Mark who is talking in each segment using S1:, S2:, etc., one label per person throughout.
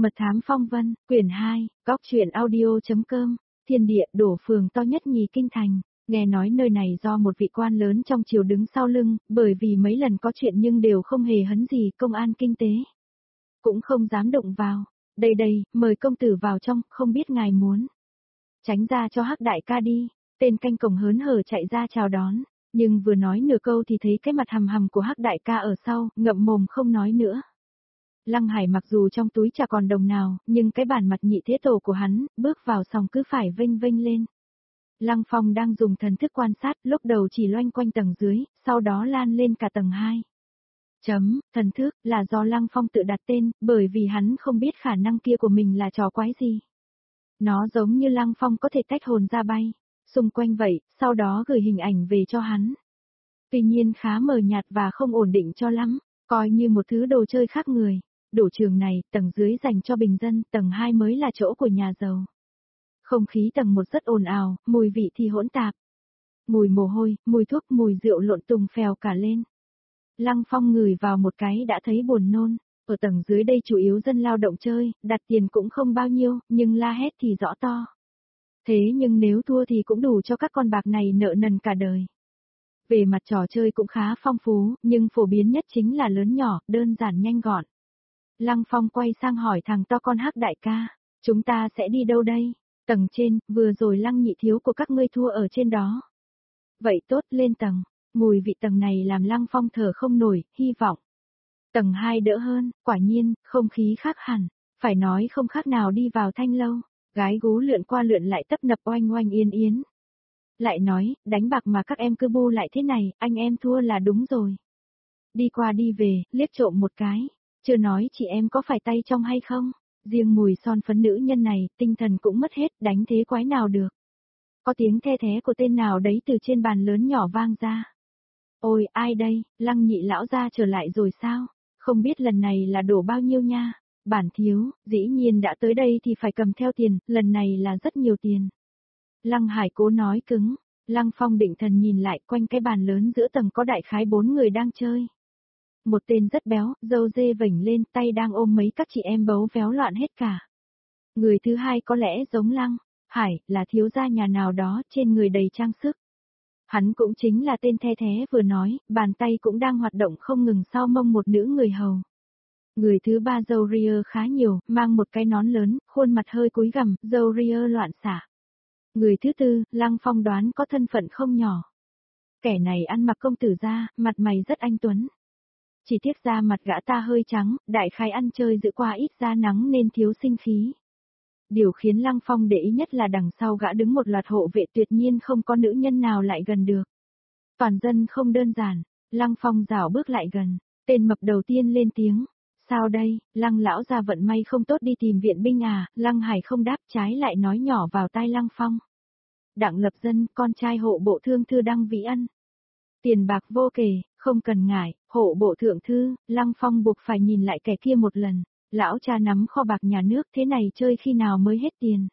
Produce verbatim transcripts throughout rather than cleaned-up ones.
S1: Mật thám phong vân, quyển hai, góc truyện audio.com, thiên địa đổ phường to nhất nhì kinh thành. Nghe nói nơi này do một vị quan lớn trong triều đứng sau lưng, bởi vì mấy lần có chuyện nhưng đều không hề hấn gì công an kinh tế. Cũng không dám động vào. Đây đây, mời công tử vào trong, không biết ngài muốn. Tránh ra cho Hắc đại ca đi, tên canh cổng hớn hở chạy ra chào đón. Nhưng vừa nói nửa câu thì thấy cái mặt hầm hầm của Hắc đại ca ở sau, ngậm mồm không nói nữa. Lăng Hải mặc dù trong túi chả còn đồng nào, nhưng cái bản mặt nhị thế tổ của hắn, bước vào xong cứ phải vênh vênh lên. Lăng Phong đang dùng thần thức quan sát, lúc đầu chỉ loanh quanh tầng dưới, sau đó lan lên cả tầng hai. Chấm, thần thức, là do Lăng Phong tự đặt tên, bởi vì hắn không biết khả năng kia của mình là trò quái gì. Nó giống như Lăng Phong có thể tách hồn ra bay, xung quanh vậy, sau đó gửi hình ảnh về cho hắn. Tuy nhiên khá mờ nhạt và không ổn định cho lắm, coi như một thứ đồ chơi khác người. Đổ trường này, tầng dưới dành cho bình dân, tầng hai mới là chỗ của nhà giàu. Không khí tầng một rất ồn ào, mùi vị thì hỗn tạp. Mùi mồ hôi, mùi thuốc, mùi rượu lộn tùng phèo cả lên. Lăng Phong ngửi vào một cái đã thấy buồn nôn. Ở tầng dưới đây chủ yếu dân lao động chơi, đặt tiền cũng không bao nhiêu, nhưng la hét thì rõ to. Thế nhưng nếu thua thì cũng đủ cho các con bạc này nợ nần cả đời. Về mặt trò chơi cũng khá phong phú, nhưng phổ biến nhất chính là lớn nhỏ, đơn giản nhanh gọn. Lăng Phong quay sang hỏi thằng to con Hắc đại ca, chúng ta sẽ đi đâu đây? Tầng trên, vừa rồi Lăng nhị thiếu của các ngươi thua ở trên đó. Vậy tốt, lên tầng. Mùi vị tầng này làm Lăng Phong thở không nổi, hy vọng. Tầng hai đỡ hơn, quả nhiên, không khí khác hẳn, phải nói không khác nào đi vào thanh lâu. Gái gú lượn qua lượn lại tấp nập oanh oanh yên yến. Lại nói, đánh bạc mà các em cứ bu lại thế này, anh em thua là đúng rồi. Đi qua đi về, liếc trộm một cái. Chưa nói chị em có phải tay trong hay không, riêng mùi son phấn nữ nhân này, tinh thần cũng mất hết, đánh thế quái nào được. Có tiếng the thé của tên nào đấy từ trên bàn lớn nhỏ vang ra. Ôi, ai đây, Lăng nhị lão gia trở lại rồi sao, không biết lần này là đổ bao nhiêu nha, bản thiếu, dĩ nhiên đã tới đây thì phải cầm theo tiền, lần này là rất nhiều tiền. Lăng Hải cố nói cứng, Lăng Phong định thần nhìn lại quanh cái bàn lớn giữa tầng có đại khái bốn người đang chơi. Một tên rất béo, râu dê vểnh lên, tay đang ôm mấy các chị em bấu véo loạn hết cả. Người thứ hai có lẽ giống Lăng Hải, là thiếu gia nhà nào đó, trên người đầy trang sức. Hắn cũng chính là tên the thé vừa nói, bàn tay cũng đang hoạt động không ngừng sau mông một nữ người hầu. Người thứ ba râu ria khá nhiều, mang một cái nón lớn, khuôn mặt hơi cúi gằm, râu ria loạn xạ. Người thứ tư, Lăng Phong đoán có thân phận không nhỏ. Kẻ này ăn mặc công tử da, mặt mày rất anh tuấn. Chỉ tiếc da mặt gã ta hơi trắng, đại khái ăn chơi giữ qua ít da nắng nên thiếu sinh khí. Điều khiến Lăng Phong để ý nhất là đằng sau gã đứng một loạt hộ vệ tuyệt nhiên không có nữ nhân nào lại gần được. Toàn dân không đơn giản, Lăng Phong rảo bước lại gần, tên mập đầu tiên lên tiếng. Sao đây, Lăng lão gia vận may không tốt đi tìm viện binh à, Lăng Hải không đáp trái lại nói nhỏ vào tai Lăng Phong. Đặng Lập Dân, con trai hộ bộ thương thư Đăng Vĩ Ân. Tiền bạc vô kể, không cần ngại, hộ bộ thượng thư, Lăng Phong buộc phải nhìn lại kẻ kia một lần. Lão cha nắm kho bạc nhà nước thế này chơi khi nào mới hết tiền.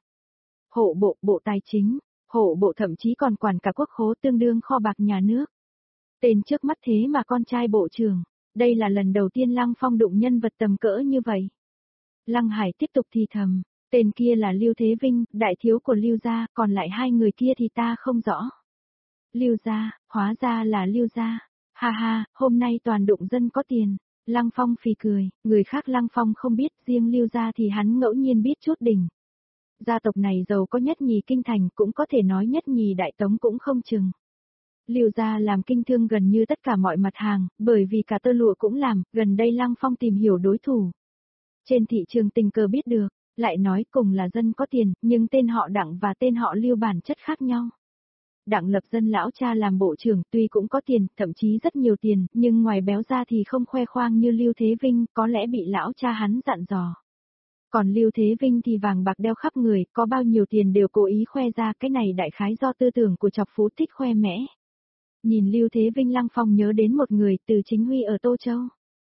S1: Hộ bộ, bộ tài chính, hộ bộ thậm chí còn quản cả quốc khố tương đương kho bạc nhà nước. Tên trước mắt thế mà con trai bộ trưởng, đây là lần đầu tiên Lăng Phong đụng nhân vật tầm cỡ như vậy. Lăng Hải tiếp tục thì thầm, tên kia là Lưu Thế Vinh, đại thiếu của Lưu gia, còn lại hai người kia thì ta không rõ. Lưu gia, hóa ra là Lưu gia, ha ha, hôm nay toàn đụng dân có tiền. Lăng Phong phì cười, người khác Lăng Phong không biết, riêng Lưu gia thì hắn ngẫu nhiên biết chút đỉnh. Gia tộc này giàu có nhất nhì kinh thành, cũng có thể nói nhất nhì đại tống cũng không chừng. Lưu gia làm kinh thương gần như tất cả mọi mặt hàng, bởi vì cả tơ lụa cũng làm, gần đây Lăng Phong tìm hiểu đối thủ. Trên thị trường tình cờ biết được, lại nói cùng là dân có tiền, nhưng tên họ Đặng và tên họ Lưu bản chất khác nhau. Đặng Lập Dân lão cha làm bộ trưởng, tuy cũng có tiền, thậm chí rất nhiều tiền, nhưng ngoài béo ra thì không khoe khoang như Lưu Thế Vinh, có lẽ bị lão cha hắn dặn dò. Còn Lưu Thế Vinh thì vàng bạc đeo khắp người, có bao nhiêu tiền đều cố ý khoe ra, cái này đại khái do tư tưởng của chọc phú thích khoe mẽ. Nhìn Lưu Thế Vinh Lăng Phong nhớ đến một người, Từ Chính Huy ở Tô Châu.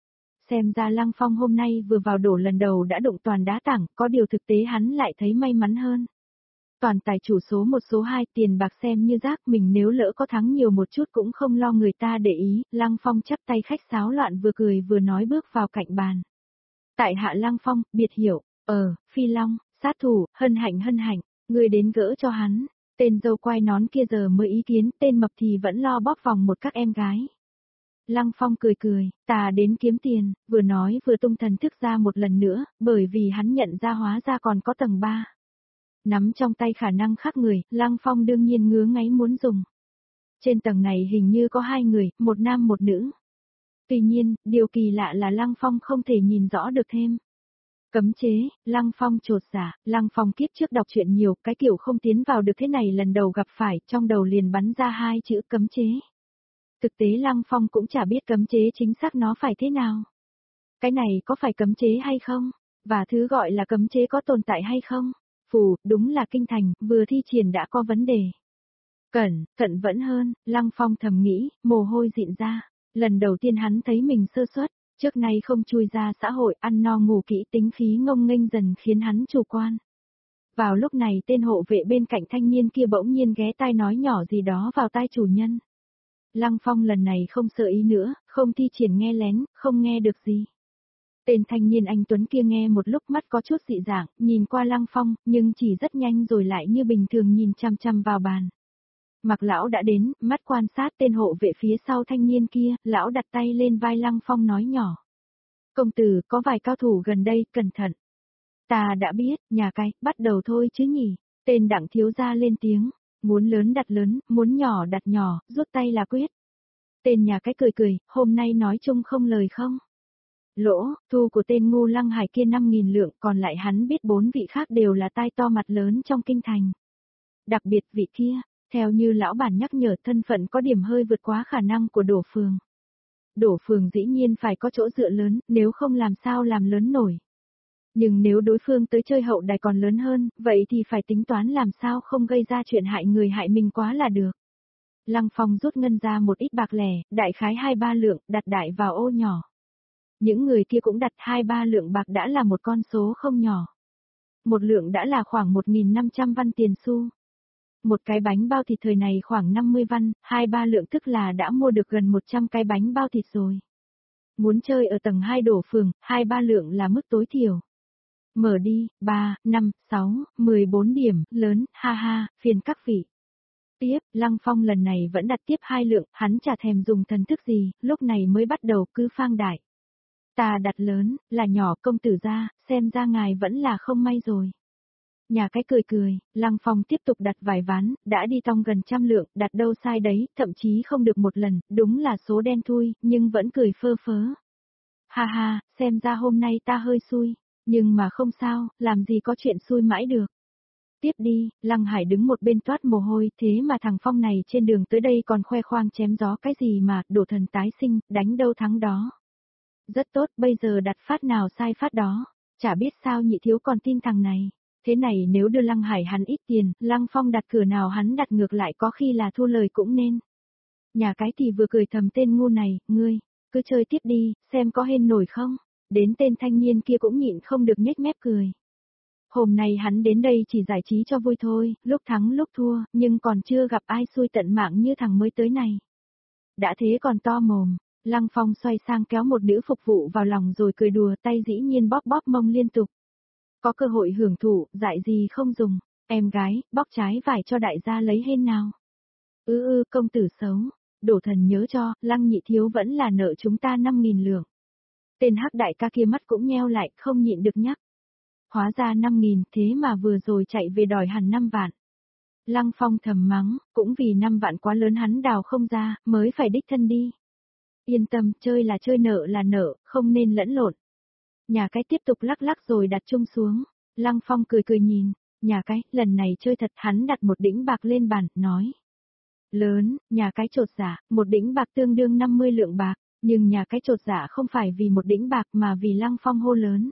S1: Xem ra Lăng Phong hôm nay vừa vào đổ lần đầu đã đụng toàn đá tảng, có điều thực tế hắn lại thấy may mắn hơn. Toàn tài chủ số một số hai, tiền bạc xem như rác, mình nếu lỡ có thắng nhiều một chút cũng không lo người ta để ý. Lăng Phong chắp tay khách sáo loạn vừa cười vừa nói bước vào cạnh bàn. Tại hạ Lăng Phong, biệt hiệu, Ờ, Phi Long, sát thủ, hân hạnh hân hạnh, người đến gỡ cho hắn. Tên dâu quai nón kia giờ mới ý kiến, tên mập thì vẫn lo bóp vòng một các em gái. Lăng Phong cười cười, ta đến kiếm tiền, vừa nói vừa tung thần thức ra một lần nữa, bởi vì hắn nhận ra hóa ra còn có tầng ba. Nắm trong tay khả năng khác người, Lăng Phong đương nhiên ngứa ngáy muốn dùng. Trên tầng này hình như có hai người, một nam một nữ. Tuy nhiên, điều kỳ lạ là Lăng Phong không thể nhìn rõ được thêm. Cấm chế, Lăng Phong trột dạ, Lăng Phong kiếp trước đọc truyện nhiều, cái kiểu không tiến vào được thế này lần đầu gặp phải, trong đầu liền bắn ra hai chữ cấm chế. Thực tế Lăng Phong cũng chả biết cấm chế chính xác nó phải thế nào. Cái này có phải cấm chế hay không? Và thứ gọi là cấm chế có tồn tại hay không? Phù, đúng là kinh thành, vừa thi triển đã có vấn đề. Cẩn, cẩn vẫn hơn, Lăng Phong thầm nghĩ, mồ hôi dịn ra. Lần đầu tiên hắn thấy mình sơ suất, trước nay không chui ra xã hội ăn no ngủ kỹ tính khí ngông nghênh dần khiến hắn chủ quan. Vào lúc này tên hộ vệ bên cạnh thanh niên kia bỗng nhiên ghé tai nói nhỏ gì đó vào tai chủ nhân. Lăng Phong lần này không sợ ý nữa, không thi triển nghe lén, không nghe được gì. Tên thanh niên anh Tuấn kia nghe một lúc mắt có chút dị dạng, nhìn qua Lăng Phong, nhưng chỉ rất nhanh rồi lại như bình thường nhìn chăm chăm vào bàn. Mặc lão đã đến, mắt quan sát tên hộ vệ phía sau thanh niên kia, lão đặt tay lên vai Lăng Phong nói nhỏ. Công tử, có vài cao thủ gần đây, cẩn thận. Ta đã biết, nhà cái, bắt đầu thôi chứ nhỉ. Tên Đặng thiếu gia lên tiếng, muốn lớn đặt lớn, muốn nhỏ đặt nhỏ, rút tay là quyết. Tên nhà cái cười cười, hôm nay nói chung không lời không. Lỗ, thu của tên ngu Lăng Hải kia năm nghìn lượng, còn lại hắn biết bốn vị khác đều là tai to mặt lớn trong kinh thành. Đặc biệt vị kia, theo như lão bản nhắc nhở thân phận có điểm hơi vượt quá khả năng của Đỗ Phường. Đỗ Phường dĩ nhiên phải có chỗ dựa lớn, nếu không làm sao làm lớn nổi. Nhưng nếu đối phương tới chơi hậu đài còn lớn hơn, vậy thì phải tính toán làm sao không gây ra chuyện hại người hại mình quá là được. Lăng Phong rút ngân ra một ít bạc lẻ, đại khái hai ba lượng, đặt đại vào ô nhỏ. Những người kia cũng đặt hai ba lượng bạc đã là một con số không nhỏ. Một lượng đã là khoảng một nghìn năm trăm văn tiền xu. Một cái bánh bao thịt thời này khoảng năm mươi văn, hai ba lượng tức là đã mua được gần một trăm cái bánh bao thịt rồi. Muốn chơi ở tầng hai Đỗ Phường, hai ba lượng là mức tối thiểu. Mở đi, ba, năm, sáu, mười bốn điểm, lớn, ha ha, phiền các vị. Tiếp, Lăng Phong lần này vẫn đặt tiếp hai lượng, hắn chả thèm dùng thần thức gì, lúc này mới bắt đầu cứ phang đại. Ta đặt lớn, là nhỏ công tử ra, xem ra ngài vẫn là không may rồi. Nhà cái cười cười, Lăng Phong tiếp tục đặt vài ván, đã đi tong gần trăm lượng, đặt đâu sai đấy, thậm chí không được một lần, đúng là số đen thui, nhưng vẫn cười phơ phớ. Ha ha, xem ra hôm nay ta hơi xui, nhưng mà không sao, làm gì có chuyện xui mãi được. Tiếp đi, Lăng Hải đứng một bên toát mồ hôi, thế mà thằng Phong này trên đường tới đây còn khoe khoang chém gió cái gì mà, đổ thần tái sinh, đánh đâu thắng đó. Rất tốt, bây giờ đặt phát nào sai phát đó, chả biết sao nhị thiếu còn tin thằng này. Thế này nếu đưa Lăng Hải hắn ít tiền, Lăng Phong đặt cửa nào hắn đặt ngược lại có khi là thu lời cũng nên. Nhà cái thì vừa cười thầm tên ngu này, ngươi, cứ chơi tiếp đi, xem có hên nổi không. Đến tên thanh niên kia cũng nhịn không được nhếch mép cười. Hôm nay hắn đến đây chỉ giải trí cho vui thôi, lúc thắng lúc thua, nhưng còn chưa gặp ai xui tận mạng như thằng mới tới này. Đã thế còn to mồm, Lăng Phong xoay sang kéo một nữ phục vụ vào lòng rồi cười đùa tay dĩ nhiên bóp bóp mông liên tục. Có cơ hội hưởng thụ, dại gì không dùng, em gái, bóc trái vải cho đại gia lấy hên nào. Ư ư công tử xấu, Đỗ thần nhớ cho, Lăng nhị thiếu vẫn là nợ chúng ta năm nghìn lượng. Tên hắc đại ca kia mắt cũng nheo lại, không nhịn được nhắc. Hóa ra năm nghìn, thế mà vừa rồi chạy về đòi hẳn năm vạn. Lăng Phong thầm mắng, cũng vì năm vạn quá lớn hắn đào không ra, mới phải đích thân đi. Yên tâm, chơi là chơi nợ là nợ, không nên lẫn lộn. Nhà cái tiếp tục lắc lắc rồi đặt chung xuống. Lăng Phong cười cười nhìn, nhà cái, lần này chơi thật, hắn đặt một đĩnh bạc lên bàn, nói. Lớn, nhà cái trột dạ, một đĩnh bạc tương đương năm mươi lượng bạc, nhưng nhà cái trột dạ không phải vì một đĩnh bạc mà vì Lăng Phong hô lớn.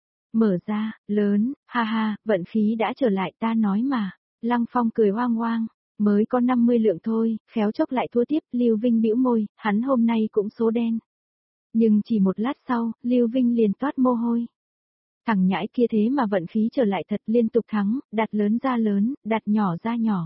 S1: Mở ra, lớn, ha ha, vận khí đã trở lại ta nói mà. Lăng Phong cười hoang hoang, mới có năm mươi lượng thôi, khéo chốc lại thua tiếp, Lưu Vinh bĩu môi, hắn hôm nay cũng số đen. Nhưng chỉ một lát sau, Lưu Vinh liền toát mồ hôi. Thằng nhãi kia thế mà vận khí trở lại thật liên tục thắng, đặt lớn ra lớn, đặt nhỏ ra nhỏ.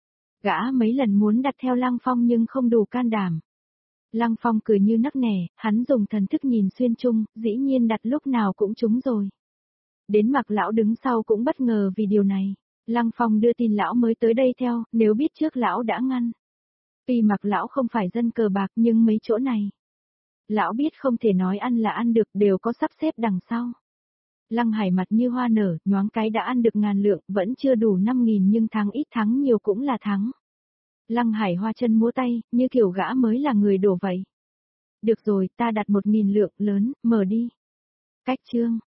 S1: Gã mấy lần muốn đặt theo Lăng Phong nhưng không đủ can đảm. Lăng Phong cười như nắc nẻ, hắn dùng thần thức nhìn xuyên chung, dĩ nhiên đặt lúc nào cũng trúng rồi. Đến Mạc lão đứng sau cũng bất ngờ vì điều này. Lăng Phong đưa tin lão mới tới đây theo, nếu biết trước lão đã ngăn. Tuy Mạc lão không phải dân cờ bạc nhưng mấy chỗ này. Lão biết không thể nói ăn là ăn được, đều có sắp xếp đằng sau. Lăng Hải mặt như hoa nở, nhoáng cái đã ăn được ngàn lượng, vẫn chưa đủ năm nghìn nhưng thắng ít thắng nhiều cũng là thắng. Lăng Hải hoa chân múa tay, như kiểu gã mới là người đổ vậy. Được rồi, ta đặt một nghìn lượng lớn, mở đi. Cách chương.